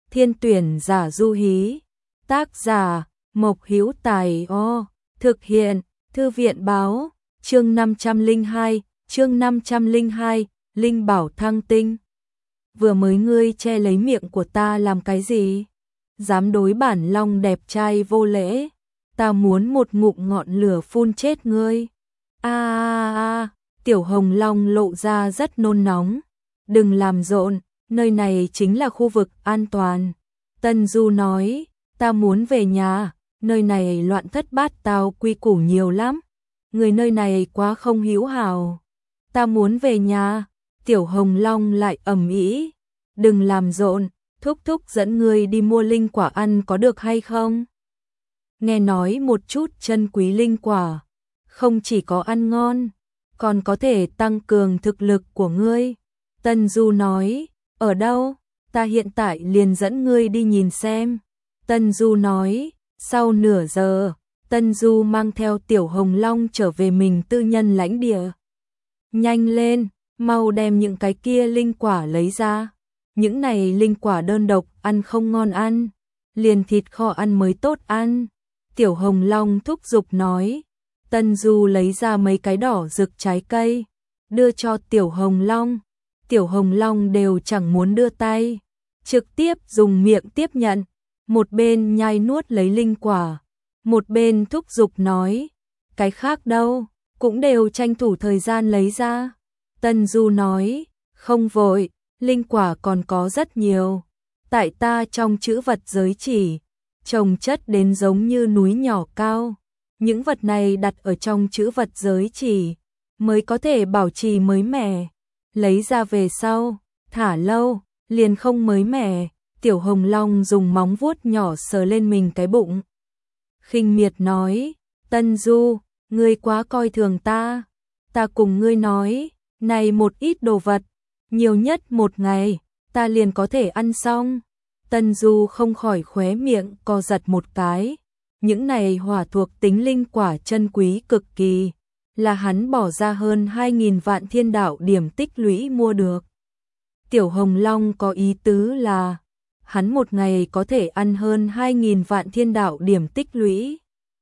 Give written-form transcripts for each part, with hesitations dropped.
Thiên tuyển giả du hí. Tác giả Mộc Hữu Tài. Thực hiện Thư viện báo. Chương 502, chương 502, Linh Bảo Thăng Tinh. Vừa mới ngươi che lấy miệng của ta làm cái gì? Dám đối bản long đẹp trai vô lễ, ta muốn một ngụm ngọn lửa phun chết ngươi. Tiểu Hồng Long lộ ra rất nôn nóng. Đừng làm rộn, nơi này chính là khu vực an toàn. Tân Du nói, ta muốn về nhà, nơi này loạn thất bát tao, quy củ nhiều lắm. Người nơi này quá không hữu hảo. Ta muốn về nhà. Tiểu Hồng Long lại ầm ĩ, đừng làm rộn, thúc thúc dẫn ngươi đi mua linh quả ăn có được hay không? Nghe nói một chút chân quý linh quả, không chỉ có ăn ngon, còn có thể tăng cường thực lực của ngươi. Tân Du nói, ở đâu? Ta hiện tại liền dẫn ngươi đi nhìn xem. Tân Du nói, sau nửa giờ, Tân Du mang theo Tiểu Hồng Long trở về mình tư nhân lãnh địa. Nhanh lên, mau đem những cái kia linh quả lấy ra. Những này linh quả đơn độc ăn không ngon ăn, liền thịt kho ăn mới tốt ăn. Tiểu Hồng Long thúc giục nói. Tân Du lấy ra mấy cái đỏ rực trái cây, đưa cho Tiểu Hồng Long. Tiểu Hồng Long đều chẳng muốn đưa tay, trực tiếp dùng miệng tiếp nhận, một bên nhai nuốt lấy linh quả, một bên thúc giục nói, cái khác đâu, cũng đều tranh thủ thời gian lấy ra. Tân Du nói, không vội, linh quả còn có rất nhiều, tại ta trong chữ vật giới chỉ, chồng chất đến giống như núi nhỏ cao. Những vật này đặt ở trong chữ vật giới chỉ, mới có thể bảo trì mới mẻ. Lấy ra về sau, thả lâu, liền không mới mẻ. Tiểu Hồng Long dùng móng vuốt nhỏ sờ lên mình cái bụng. Khinh miệt nói, Tân Du, ngươi quá coi thường ta. Ta cùng ngươi nói, này một ít đồ vật, nhiều nhất một ngày, ta liền có thể ăn xong. Tân Du không khỏi khóe miệng co giật một cái. Những này hỏa thuộc tính linh quả chân quý cực kỳ, là hắn bỏ ra hơn 2.000 vạn thiên đạo điểm tích lũy mua được. Tiểu Hồng Long có ý tứ là, hắn một ngày có thể ăn hơn 2.000 vạn thiên đạo điểm tích lũy.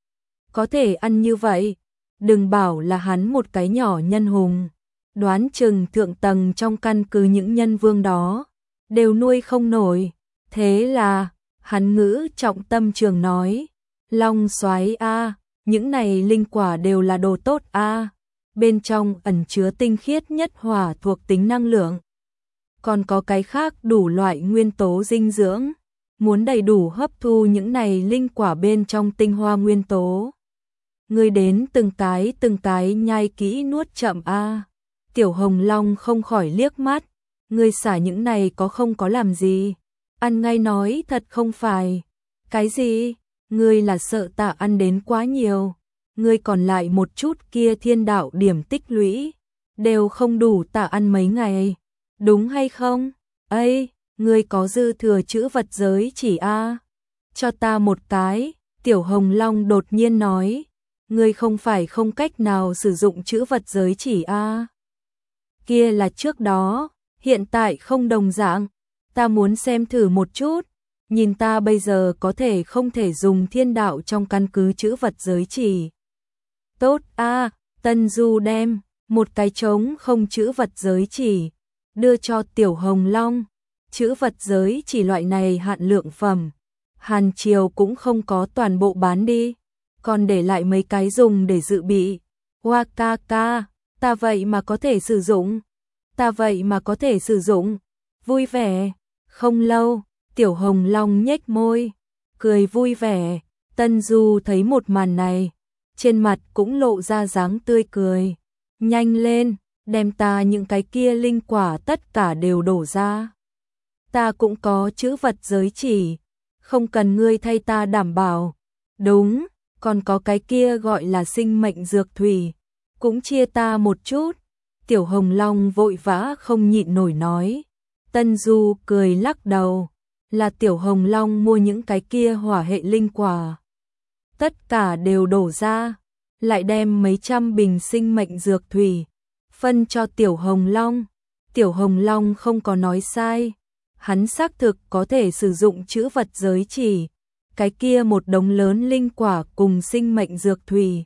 Có thể ăn như vậy, đừng bảo là hắn một cái nhỏ nhân hùng, đoán chừng thượng tầng trong căn cứ những nhân vương đó, đều nuôi không nổi. Thế là, hắn ngữ trọng tâm trường nói, Long Soái a, những này linh quả đều là đồ tốt a, bên trong ẩn chứa tinh khiết nhất hỏa thuộc tính năng lượng. Còn có cái khác đủ loại nguyên tố dinh dưỡng, muốn đầy đủ hấp thu những này linh quả bên trong tinh hoa nguyên tố. Ngươi đến từng cái nhai kỹ nuốt chậm a. Tiểu Hồng Long không khỏi liếc mắt, ngươi xả những này có không có làm gì? Ăn ngay nói thật không phải. Cái gì? Ngươi là sợ ta ăn đến quá nhiều, ngươi còn lại một chút kia thiên đạo điểm tích lũy, đều không đủ ta ăn mấy ngày, đúng hay không? Ây, ngươi có dư thừa chữ vật giới chỉ a? Cho ta một cái. Tiểu Hồng Long đột nhiên nói, ngươi không phải không cách nào sử dụng chữ vật giới chỉ a? Kia là trước đó, hiện tại không đồng dạng, ta muốn xem thử một chút. Nhìn ta bây giờ có thể không thể dùng thiên đạo trong căn cứ chữ vật giới chỉ. Tốt a. Tân Du đem một cái trống không chữ vật giới chỉ, đưa cho Tiểu Hồng Long. Chữ vật giới chỉ loại này hạn lượng phẩm, Hàn Triều cũng không có toàn bộ bán đi, còn để lại mấy cái dùng để dự bị. Hoa ca ca, ta vậy mà có thể sử dụng, ta vậy mà có thể sử dụng, vui vẻ. Không lâu, Tiểu Hồng Long nhếch môi, cười vui vẻ. Tân Du thấy một màn này, trên mặt cũng lộ ra dáng tươi cười. Nhanh lên, đem ta những cái kia linh quả tất cả đều đổ ra. Ta cũng có chữ vật giới chỉ, không cần ngươi thay ta đảm bảo. Đúng, còn có cái kia gọi là sinh mệnh dược thủy, cũng chia ta một chút. Tiểu Hồng Long vội vã không nhịn nổi nói. Tân Du cười lắc đầu, là Tiểu Hồng Long mua những cái kia hỏa hệ linh quả, tất cả đều đổ ra, lại đem mấy trăm bình sinh mệnh dược thủy phân cho Tiểu Hồng Long. Tiểu Hồng Long không có nói sai, hắn xác thực có thể sử dụng chữ vật giới chỉ, cái kia một đống lớn linh quả cùng sinh mệnh dược thủy.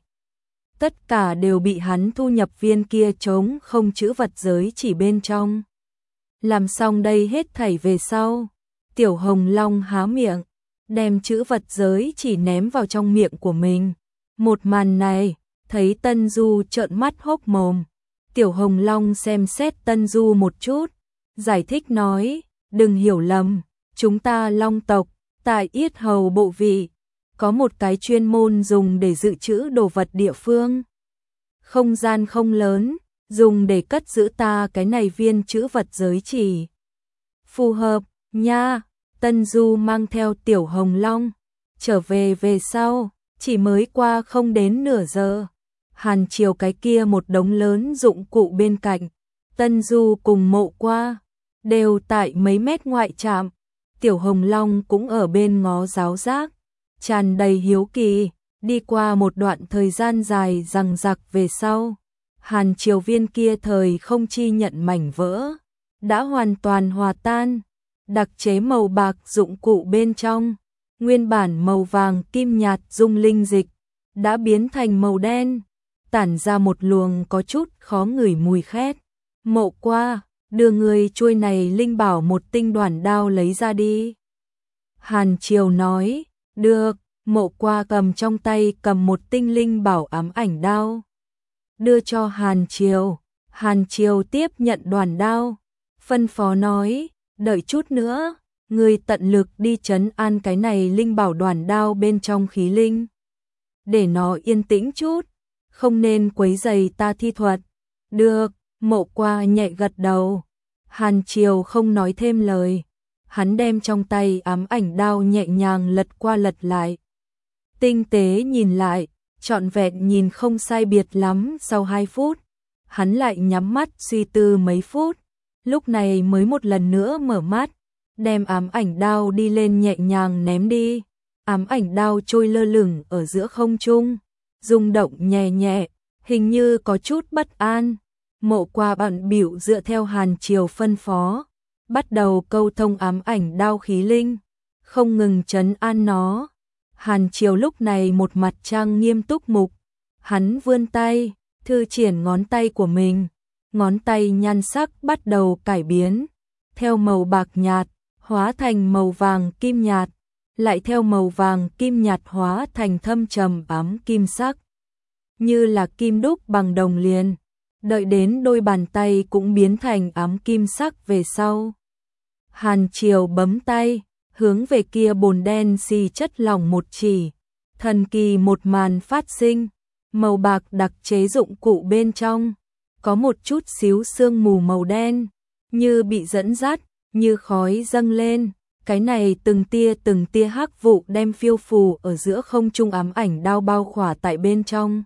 Tất cả đều bị hắn thu nhập viên kia trống không chữ vật giới chỉ bên trong. Làm xong đây hết thảy về sau, Tiểu Hồng Long há miệng, đem chữ vật giới chỉ ném vào trong miệng của mình. Một màn này, thấy Tân Du trợn mắt hốc mồm. Tiểu Hồng Long xem xét Tân Du một chút, giải thích nói, đừng hiểu lầm, chúng ta Long tộc, tại yết hầu bộ vị, có một cái chuyên môn dùng để dự trữ đồ vật địa phương. Không gian không lớn, dùng để cất giữ ta cái này viên chữ vật giới chỉ. Phù hợp, nha. Tân Du mang theo Tiểu Hồng Long, trở về sau, chỉ mới qua không đến nửa giờ. Hàn Triều cái kia một đống lớn dụng cụ bên cạnh, Tân Du cùng Mộ Qua, đều tại mấy mét ngoại trạm. Tiểu Hồng Long cũng ở bên ngó giáo giác, tràn đầy hiếu kỳ, đi qua một đoạn thời gian dài dằng dặc về sau. Hàn Triều viên kia thời không chi nhận mảnh vỡ, đã hoàn toàn hòa tan. Đặc chế màu bạc dụng cụ bên trong, nguyên bản màu vàng kim nhạt dung linh dịch, đã biến thành màu đen, tản ra một luồng có chút khó ngửi mùi khét. Mộ Qua, đưa người chuôi này linh bảo một tinh đoản đao lấy ra đi. Hàn Triều nói, được. Mộ Qua cầm trong tay cầm một tinh linh bảo ám ảnh đao, đưa cho Hàn Triều. Hàn Triều tiếp nhận đoản đao, phân phó nói, đợi chút nữa, người tận lực đi trấn an cái này linh bảo đoản đao bên trong khí linh, để nó yên tĩnh chút, không nên quấy rầy ta thi thuật. Được. Mộ Qua nhẹ gật đầu. Hàn Triều không nói thêm lời, hắn đem trong tay ám ảnh đao nhẹ nhàng lật qua lật lại, tinh tế nhìn lại, trọn vẹn nhìn không sai biệt lắm. Sau 2 phút, hắn lại nhắm mắt suy tư mấy phút, lúc này mới một lần nữa mở mắt, đem ám ảnh đao đi lên nhẹ nhàng ném đi. Ám ảnh đao trôi lơ lửng ở giữa không trung, rung động nhẹ nhẹ, hình như có chút bất an. Mộ Qua bận bịu dựa theo Hàn Triều phân phó, bắt đầu câu thông ám ảnh đao khí linh, không ngừng trấn an nó. Hàn Triều lúc này một mặt trang nghiêm túc mục, hắn vươn tay, thư triển ngón tay của mình, ngón tay nhan sắc bắt đầu cải biến, theo màu bạc nhạt, hóa thành màu vàng kim nhạt, lại theo màu vàng kim nhạt hóa thành thâm trầm ám kim sắc, như là kim đúc bằng đồng liền, đợi đến đôi bàn tay cũng biến thành ám kim sắc về sau. Hàn Triều bấm tay, hướng về kia bồn đen xì chất lỏng một chỉ, thần kỳ một màn phát sinh, màu bạc đặc chế dụng cụ bên trong, có một chút xíu sương mù màu đen, như bị dẫn dắt, như khói dâng lên, cái này từng tia hắc vụ đem phiêu phù ở giữa không trung ám ảnh đao bao khỏa tại bên trong.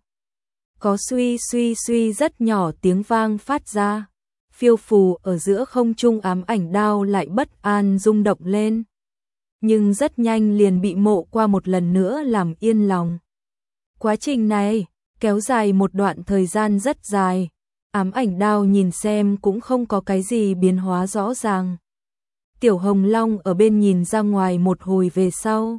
Có suy suy suy rất nhỏ tiếng vang phát ra, phiêu phù ở giữa không trung ám ảnh đao lại bất an rung động lên, nhưng rất nhanh liền bị Mộ Qua một lần nữa làm yên lòng. Quá trình này kéo dài một đoạn thời gian rất dài, ám ảnh đao nhìn xem cũng không có cái gì biến hóa rõ ràng. Tiểu Hồng Long ở bên nhìn ra ngoài một hồi về sau,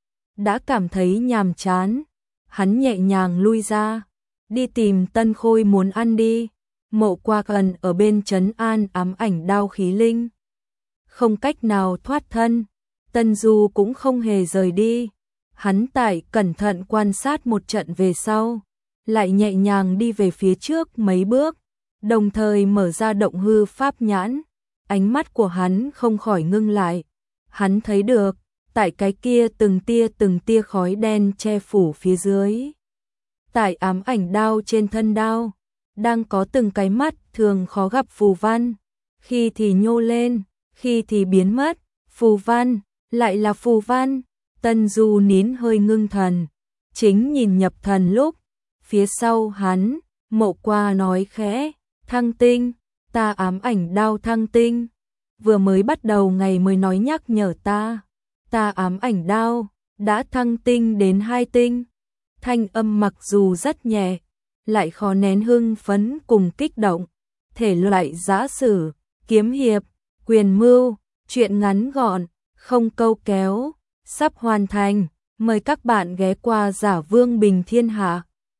đã cảm thấy nhàm chán, hắn nhẹ nhàng lui ra, đi tìm Tân Khôi muốn ăn đi. Mộ Qua cần ở bên trấn an ám ảnh đao khí linh, không cách nào thoát thân. Tân Du cũng không hề rời đi, hắn tại cẩn thận quan sát một trận về sau, lại nhẹ nhàng đi về phía trước mấy bước, đồng thời mở ra động hư pháp nhãn, ánh mắt của hắn không khỏi ngưng lại. Hắn thấy được, tại cái kia từng tia khói đen che phủ phía dưới, tại ám ảnh đao trên thân đao, đang có từng cái mắt thường khó gặp phù văn, khi thì nhô lên, khi thì biến mất. Phù văn, lại là phù văn. Tân Du nín hơi ngưng thần, chính nhìn nhập thần lúc, phía sau hắn, Mộ Qua nói khẽ, thăng tinh, ta ám ảnh đao thăng tinh, vừa mới bắt đầu ngày mới nói nhắc nhở ta ám ảnh đao đã thăng tinh đến 2 tinh. Thanh âm mặc dù rất nhẹ, lại khó nén hưng phấn cùng kích động, thể loại giã sử, kiếm hiệp, quyền mưu, Chuyện ngắn gọn, không câu kéo, sắp hoàn thành. Mời các bạn ghé qua Giả Vương Bình Thiên Hạ.